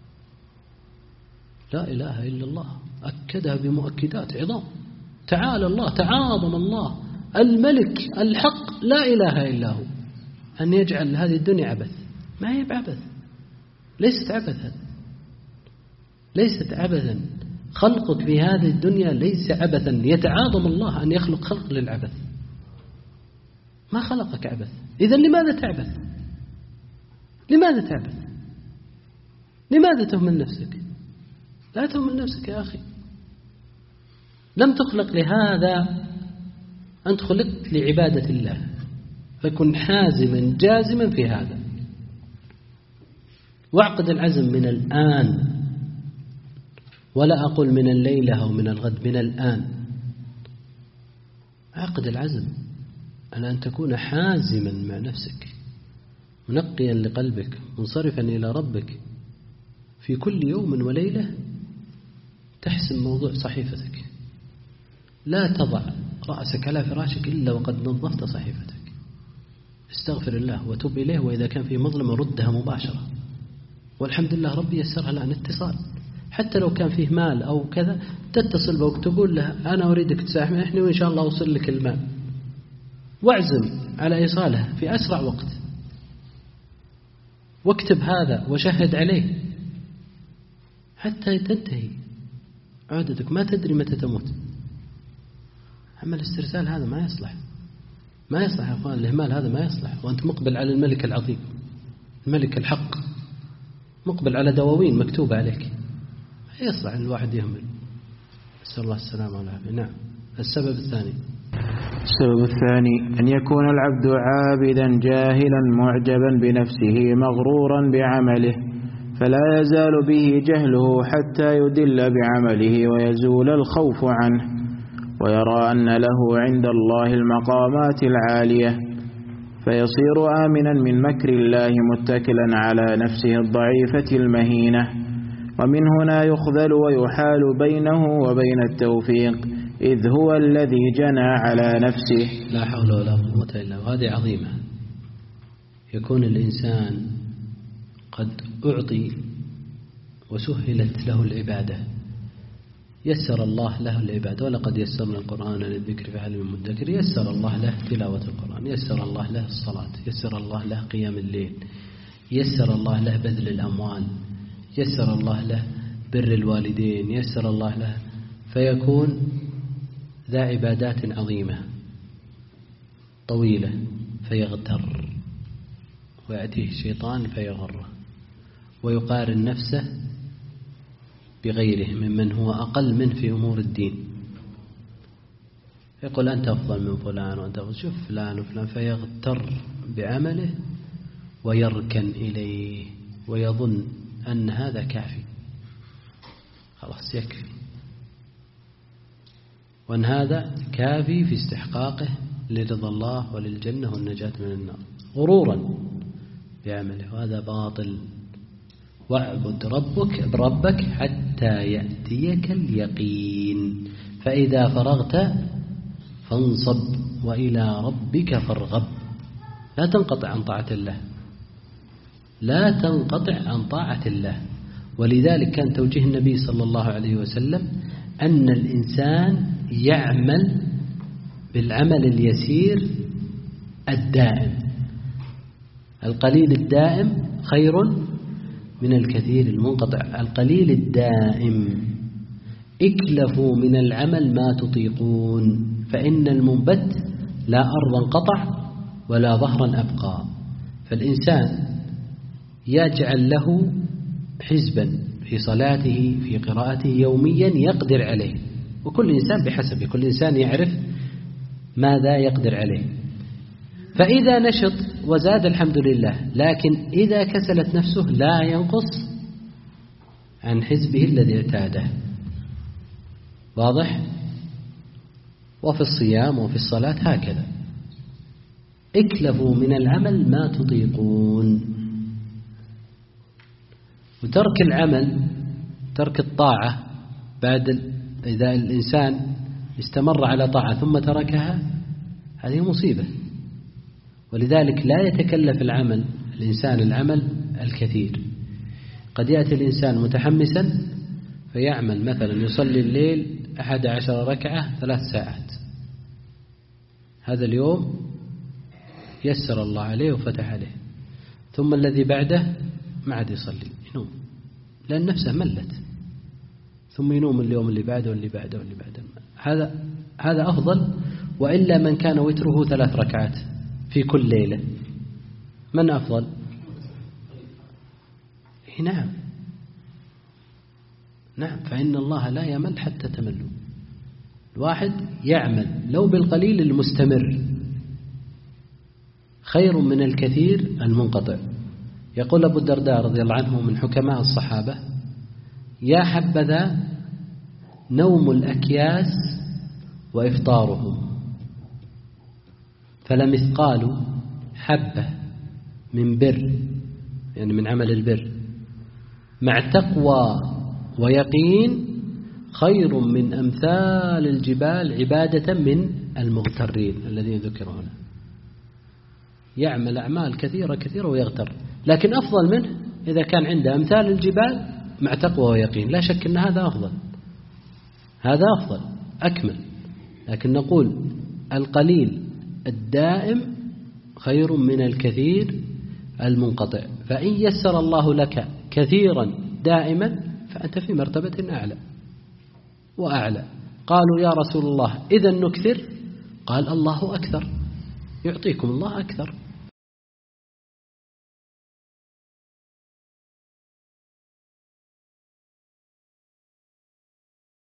لا إله إلا الله، أكدها بمؤكدات عظام. تعالى الله، تعاظم الله الملك الحق لا إله إلا هو. أن يجعل هذه الدنيا عبث، ما هي بعبث، ليست عبثا، ليست عبثا. خلقك في هذه الدنيا ليس عبثا. يتعاظم الله أن يخلق خلق للعبث، ما خلقك عبث. إذن لماذا تعبث؟ لماذا تعبث؟ لماذا تهمل نفسك؟ لا تهمل نفسك يا أخي. لم تخلق لهذا، أنت خلقت لعبادة الله، فكن حازما جازما في هذا، واعقد العزم من الآن، ولا أقول من الليلة أو من الغد، من الآن. اعقد العزم على أن تكون حازما مع نفسك، منقيا لقلبك، منصرفا إلى ربك في كل يوم وليلة. تحسم موضوع صحيفتك، لا تضع رأسك على فراشك إلا وقد نظفت صحيفتك. استغفر الله وتوب إليه، وإذا كان في مظلمة ردها مباشرة، والحمد لله ربي يسرها الآن اتصال. حتى لو كان فيه مال أو كذا تتصل به وتقول له أنا أريدك تسامحني وإن شاء الله أوصل لك المال، واعزم على إيصاله في أسرع وقت، واكتب هذا وشهد عليه حتى تنتهي عادتك. ما تدري متى تموت. أما الاسترسال هذا ما يصلح، ما يصلح يا أخوان. الإهمال هذا ما يصلح، وأنت مقبل على الملك العظيم، الملك الحق، مقبل على دواوين مكتوبة عليك. ما يصلح أن الواحد يهمل. نسأل الله السلامة والعافية. نعم. السبب الثاني، أن يكون العبد عابدا جاهلا معجبا بنفسه مغرورا بعمله، فلا يزال به جهله حتى يدل بعمله ويزول الخوف عنه، ويرى أن له عند الله المقامات العالية، فيصير آمنا من مكر الله متكلا على نفسه الضعيفة المهينة. ومن هنا يخذل ويحال بينه وبين التوفيق، إذ هو الذي جنى على نفسه. لا حول ولا قوة إلا بالله. وهذه عظيمة. يكون الإنسان قد أعطي وسهلت له العبادة، يسر الله له العبادة. ولقد يسرنا القرآن للذكر فهل من مدكر. يسر الله له تلاوة القرآن، يسر الله له الصلاة، يسر الله له قيام الليل، يسر الله له بذل الأموال، يسر الله له بر الوالدين، يسر الله له، فيكون ذا عبادات عظيمة طويلة، فيغتر ويأتيه الشيطان فيغره ويقارن نفسه بغيره ممن هو أقل منه في أمور الدين، يقول أنت أفضل من فلان وأنت أفضل، شوف فلان وفلان، فيغتر بعمله ويركن إليه ويظن أن هذا كافي، خلاص يكفي، وأن هذا كافي في استحقاقه لرضا الله وللجنة والنجاة من النار، غرورا بعمله، وهذا باطل. واعبد ربك حتى يأتيك اليقين، فإذا فرغت فانصب وإلى ربك فارغب. لا تنقطع عن طاعة الله، لا تنقطع عن طاعة الله. ولذلك كان توجيه النبي صلى الله عليه وسلم أن الإنسان يعمل بالعمل اليسير الدائم، القليل الدائم خير من الكثير المنقطع. القليل الدائم، اكلفوا من العمل ما تطيقون، فإن المنبت لا أرضا قطع ولا ظهرا أبقى. فالإنسان يجعل له حزبا في صلاته في قراءته يوميا يقدر عليه، وكل إنسان بحسبه، كل إنسان يعرف ماذا يقدر عليه. فإذا نشط وزاد الحمد لله، لكن إذا كسلت نفسه لا ينقص عن حزبه الذي اعتاده. واضح؟ وفي الصيام وفي الصلاة هكذا، اكلفوا من العمل ما تطيقون. وترك العمل، ترك الطاعة بعد، إذا الإنسان استمر على طاعة ثم تركها، هذه مصيبة. ولذلك لا يتكلف الإنسان العمل الكثير. قد يأتي الإنسان متحمسا فيعمل مثلا يصلي الليل 11 ركعة 3 ساعات، هذا اليوم يسر الله عليه وفتح عليه، ثم الذي بعده ما عاد يصلي، ينوم، لأن نفسه ملت، ثم ينوم اليوم اللي بعده واللي بعده واللي بعده. هذا أفضل. وإلا من كان وتره 3 ركعات في كل ليلة، من أفضل؟ نعم، فإن الله لا يمل حتى تملوا. الواحد يعمل لو بالقليل المستمر خير من الكثير المنقطع. يقول أبو الدرداء رضي الله عنه من حكماء الصحابة: يا حبذا نوم الأكياس وإفطارهم، فلمثقال حبة من بر، يعني من عمل البر، مع تقوى ويقين خير من أمثال الجبال عبادة من المغترين الذين ذكروا هنا. يعمل أعمال كثيرة ويغتر، لكن أفضل منه إذا كان عنده أمثال الجبال مع تقوى ويقين. لا شك أن هذا أفضل، هذا أفضل أكمل. لكن نقول القليل الدائم خير من الكثير المنقطع. فإن يسر الله لك كثيرا دائما فأنت في مرتبة أعلى وأعلى. قالوا يا رسول الله إذا نكثر؟ قال الله أكثر، يعطيكم الله أكثر.